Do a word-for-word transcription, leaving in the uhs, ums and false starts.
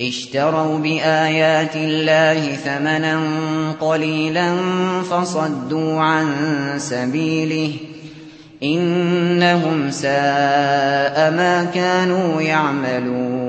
اشتروا بآيات الله ثمنا قليلا فصدوا عن سبيله إنهم ساء ما كانوا يعملون